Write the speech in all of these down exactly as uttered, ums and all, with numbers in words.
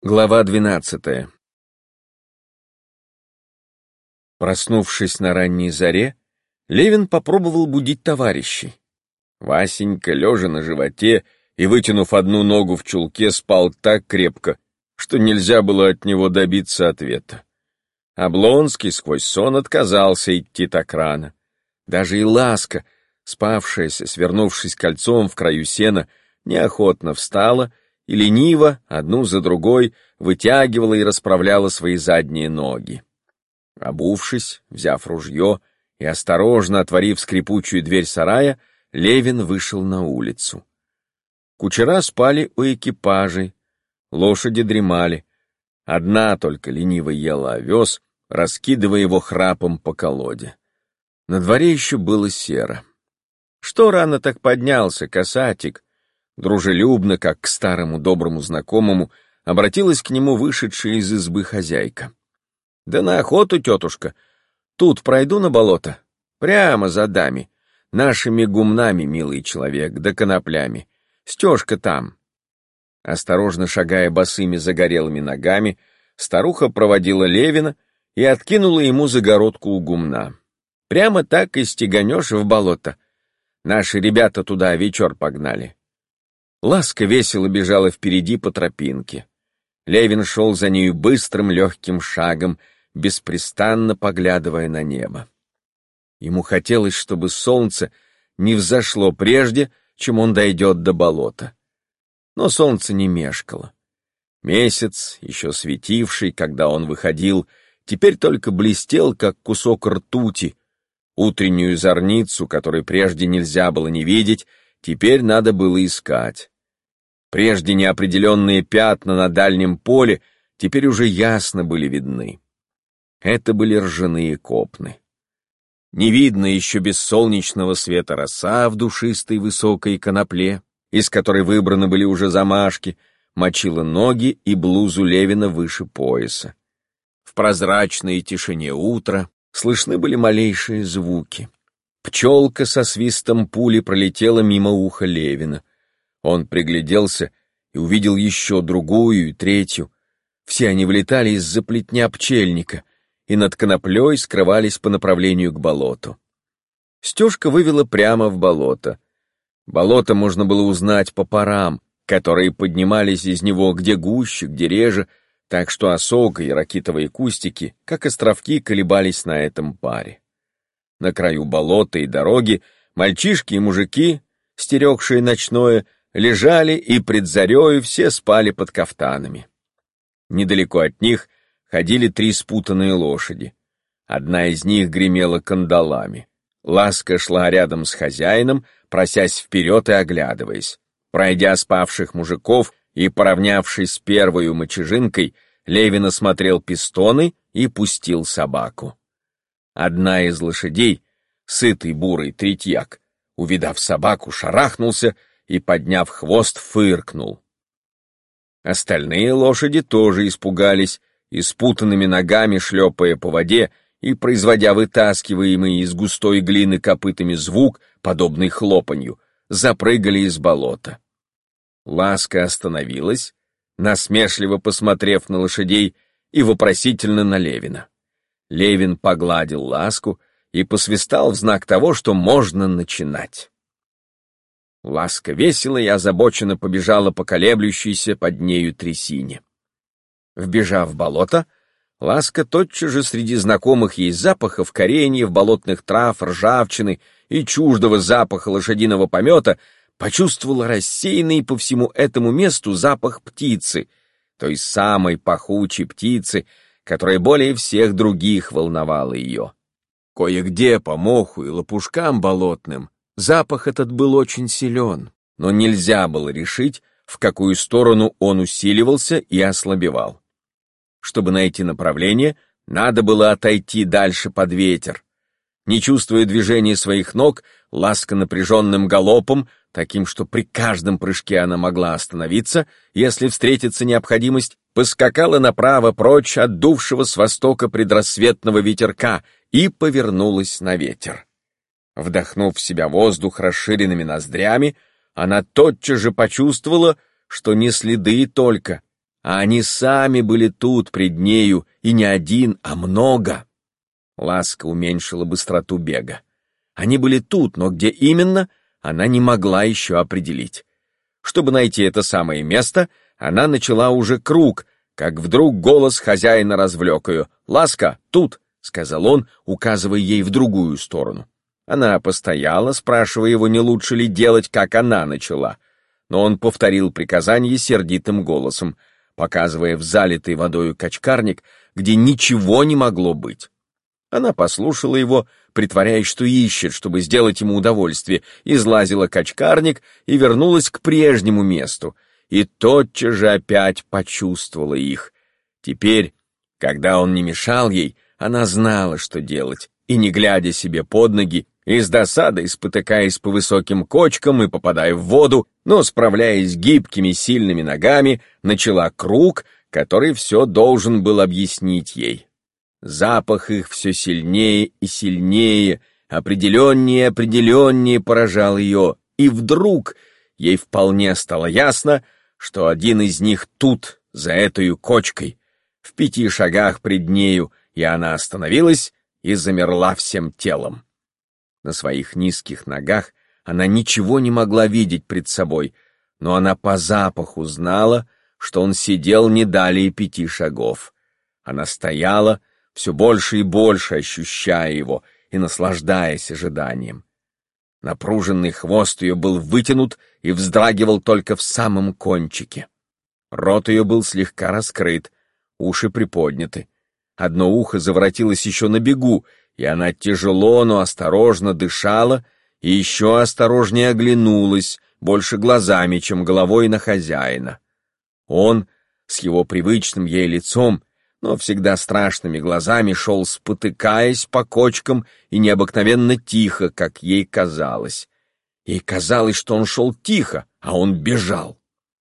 Глава двенадцатая. Проснувшись на ранней заре, Левин попробовал будить товарищей. Васенька, лежа на животе и вытянув одну ногу в чулке, спал так крепко, что нельзя было от него добиться ответа. Облонский сквозь сон отказался идти так рано. Даже и Ласка, спавшаяся, свернувшись кольцом в краю сена, неохотно встала и лениво, одну за другой, вытягивала и расправляла свои задние ноги. Обувшись, взяв ружье и осторожно отворив скрипучую дверь сарая, Левин вышел на улицу. Кучера спали у экипажей, лошади дремали. Одна только лениво ела овес, раскидывая его храпом по колоде. На дворе еще было серо. «Что рано так поднялся, касатик?» Дружелюбно, как к старому доброму знакомому, обратилась к нему вышедшая из избы хозяйка. «Да на охоту, тетушка. Тут пройду на болото. Прямо за дами. Нашими гумнами, милый человек, да коноплями. Стежка там». Осторожно шагая босыми загорелыми ногами, старуха проводила Левина и откинула ему загородку у гумна. «Прямо так и стеганешь в болото. Наши ребята туда вечер погнали». Ласка весело бежала впереди по тропинке. Левин шел за нею быстрым легким шагом, беспрестанно поглядывая на небо. Ему хотелось, чтобы солнце не взошло прежде, чем он дойдет до болота. Но солнце не мешкало. Месяц, еще светивший, когда он выходил, теперь только блестел, как кусок ртути. Утреннюю зорницу, которой прежде нельзя было не видеть, теперь надо было искать. Прежде неопределенные пятна на дальнем поле теперь уже ясно были видны. Это были ржаные копны. Не видно еще без солнечного света роса в душистой высокой конопле, из которой выбраны были уже замашки, мочила ноги и блузу Левина выше пояса. В прозрачной тишине утра слышны были малейшие звуки. Пчелка со свистом пули пролетела мимо уха Левина. Он пригляделся и увидел еще другую и третью. Все они вылетали из-за плетня пчельника и над коноплей скрывались по направлению к болоту. Стежка вывела прямо в болото. Болото можно было узнать по парам, которые поднимались из него где гуще, где реже, так что осока и ракитовые кустики, как островки, колебались на этом паре. На краю болота и дороги мальчишки и мужики, стерегшие ночное, лежали, и пред зарею все спали под кафтанами. Недалеко от них ходили три спутанные лошади. Одна из них гремела кандалами. Ласка шла рядом с хозяином, просясь вперед и оглядываясь. Пройдя спавших мужиков и поравнявшись с первою мочежинкой, Левин осмотрел пистоны и пустил собаку. Одна из лошадей, сытый бурый третьяк, увидав собаку, шарахнулся и, подняв хвост, фыркнул. Остальные лошади тоже испугались и, спутанными ногами шлепая по воде и производя вытаскиваемый из густой глины копытами звук, подобный хлопанью, запрыгали из болота. Ласка остановилась, насмешливо посмотрев на лошадей и вопросительно на Левина. Левин погладил Ласку и посвистал в знак того, что можно начинать. Ласка весело и озабоченно побежала по колеблющейся под нею трясине. Вбежав в болото, Ласка тотчас же среди знакомых ей запахов кореньев, болотных трав, ржавчины и чуждого запаха лошадиного помета почувствовала рассеянный по всему этому месту запах птицы, той самой пахучей птицы, которая более всех других волновала ее. Кое-где по моху и лопушкам болотным запах этот был очень силен, но нельзя было решить, в какую сторону он усиливался и ослабевал. Чтобы найти направление, надо было отойти дальше под ветер. Не чувствуя движения своих ног, Ласка напряженным галопом, таким, что при каждом прыжке она могла остановиться, если встретится необходимость, поскакала направо прочь от дувшего с востока предрассветного ветерка и повернулась на ветер. Вдохнув в себя воздух расширенными ноздрями, она тотчас же почувствовала, что не следы только, а они сами были тут пред нею, и не один, а много. Ласка уменьшила быстроту бега. Они были тут, но где именно, она не могла еще определить. Чтобы найти это самое место, она начала уже круг, как вдруг голос хозяина развлек ее. «Ласка, тут!» — сказал он, указывая ей в другую сторону. Она постояла, спрашивая его, не лучше ли делать, как она начала. Но он повторил приказание сердитым голосом, показывая в залитый водою качкарник, где ничего не могло быть. Она послушала его, притворяясь, что ищет, чтобы сделать ему удовольствие, излазила качкарник и вернулась к прежнему месту, и тотчас же опять почувствовала их. Теперь, когда он не мешал ей, она знала, что делать, и, не глядя себе под ноги, и с досадой, спотыкаясь по высоким кочкам и попадая в воду, но справляясь гибкими сильными ногами, начала круг, который все должен был объяснить ей. Запах их все сильнее и сильнее, определеннее и определеннее поражал ее, и вдруг ей вполне стало ясно, что один из них тут, за этой кочкой, в пяти шагах пред нею, и она остановилась и замерла всем телом. На своих низких ногах она ничего не могла видеть пред собой, но она по запаху знала, что он сидел не далее пяти шагов. Она стояла, все больше и больше ощущая его и наслаждаясь ожиданием. Напруженный хвост ее был вытянут и вздрагивал только в самом кончике. Рот ее был слегка раскрыт, уши приподняты. Одно ухо заворотилось еще на бегу, и она тяжело, но осторожно дышала и еще осторожнее оглянулась, больше глазами, чем головой на хозяина. Он, с его привычным ей лицом, но всегда страшными глазами, шел, спотыкаясь по кочкам и необыкновенно тихо, как ей казалось. Ей казалось, что он шел тихо, а он бежал.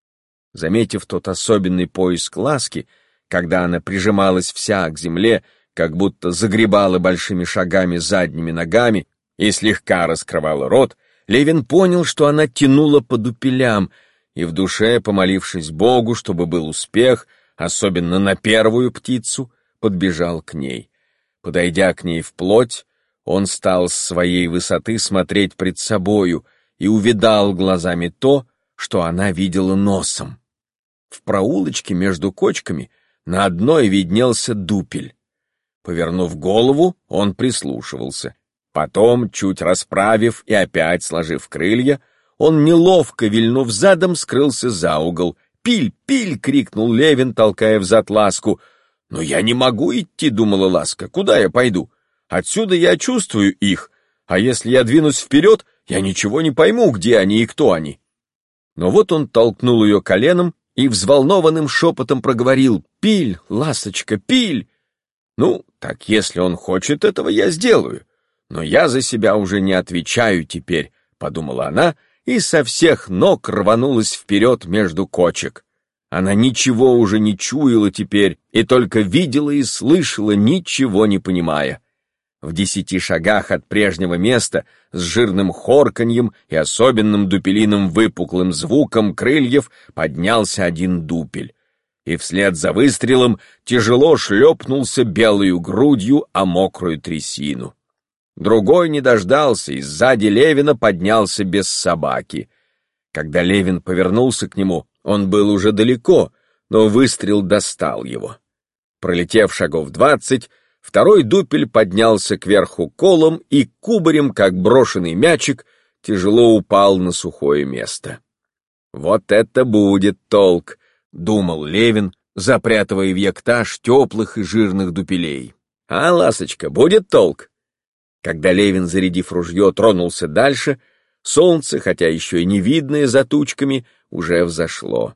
Заметив тот особенный поиск Ласки, когда она прижималась вся к земле, как будто загребала большими шагами задними ногами и слегка раскрывала рот, Левин понял, что она тянула по дупелям, и в душе, помолившись Богу, чтобы был успех, особенно на первую птицу, подбежал к ней. Подойдя к ней вплоть, он стал с своей высоты смотреть пред собою и увидал глазами то, что она видела носом. В проулочке между кочками на одной виднелся дупель. Повернув голову, он прислушивался. Потом, чуть расправив и опять сложив крылья, он, неловко вильнув задом, скрылся за угол. «Пиль! Пиль!» — крикнул Левин, толкая взад Ласку. «Но я не могу идти», — думала Ласка. «Куда я пойду? Отсюда я чувствую их, а если я двинусь вперед, я ничего не пойму, где они и кто они». Но вот он толкнул ее коленом и взволнованным шепотом проговорил: «Пиль, ласточка, пиль!» «Ну, так если он хочет этого, я сделаю. Но я за себя уже не отвечаю теперь», — подумала она, и со всех ног рванулась вперед между кочек. Она ничего уже не чуяла теперь и только видела и слышала, ничего не понимая. В десяти шагах от прежнего места с жирным хорканьем и особенным дупелиным выпуклым звуком крыльев поднялся один дупель, и вслед за выстрелом тяжело шлепнулся белою грудью о мокрую трясину. Другой не дождался, и сзади Левина поднялся без собаки. Когда Левин повернулся к нему, он был уже далеко, но выстрел достал его. Пролетев шагов двадцать, второй дупель поднялся кверху колом и кубарем, как брошенный мячик, тяжело упал на сухое место. «Вот это будет толк!» — думал Левин, запрятывая в яктаж теплых и жирных дупелей. «А, ласочка, будет толк?» Когда Левин, зарядив ружье, тронулся дальше, солнце, хотя еще и не видное за тучками, уже взошло.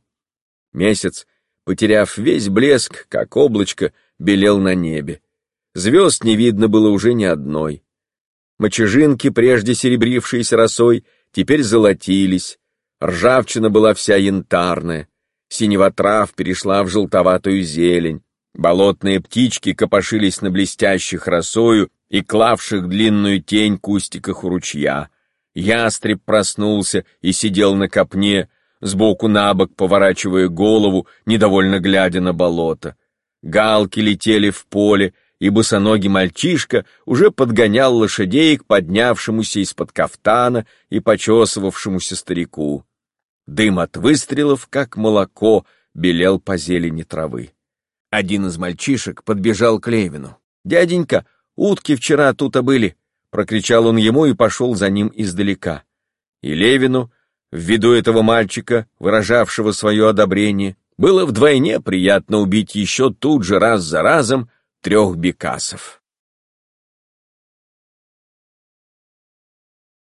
Месяц, потеряв весь блеск, как облачко, белел на небе. Звезд не видно было уже ни одной. Мочежинки, прежде серебрившиеся росой, теперь золотились. Ржавчина была вся янтарная. Синева трав перешла в желтоватую зелень. Болотные птички копошились на блестящих росою и клавших длинную тень кустиках у ручья. Ястреб проснулся и сидел на копне. сбоку на бок поворачивая голову, недовольно глядя на болото. Галки летели в поле, и босоногий мальчишка уже подгонял лошадей к поднявшемуся из-под кафтана и почесывавшемуся старику. Дым от выстрелов, как молоко, белел по зелени травы. Один из мальчишек подбежал к Левину. «Дяденька, утки вчера тут-то были!» — прокричал он ему и пошел за ним издалека. И Левину, ввиду этого мальчика, выражавшего свое одобрение, было вдвойне приятно убить еще тут же раз за разом трех бекасов.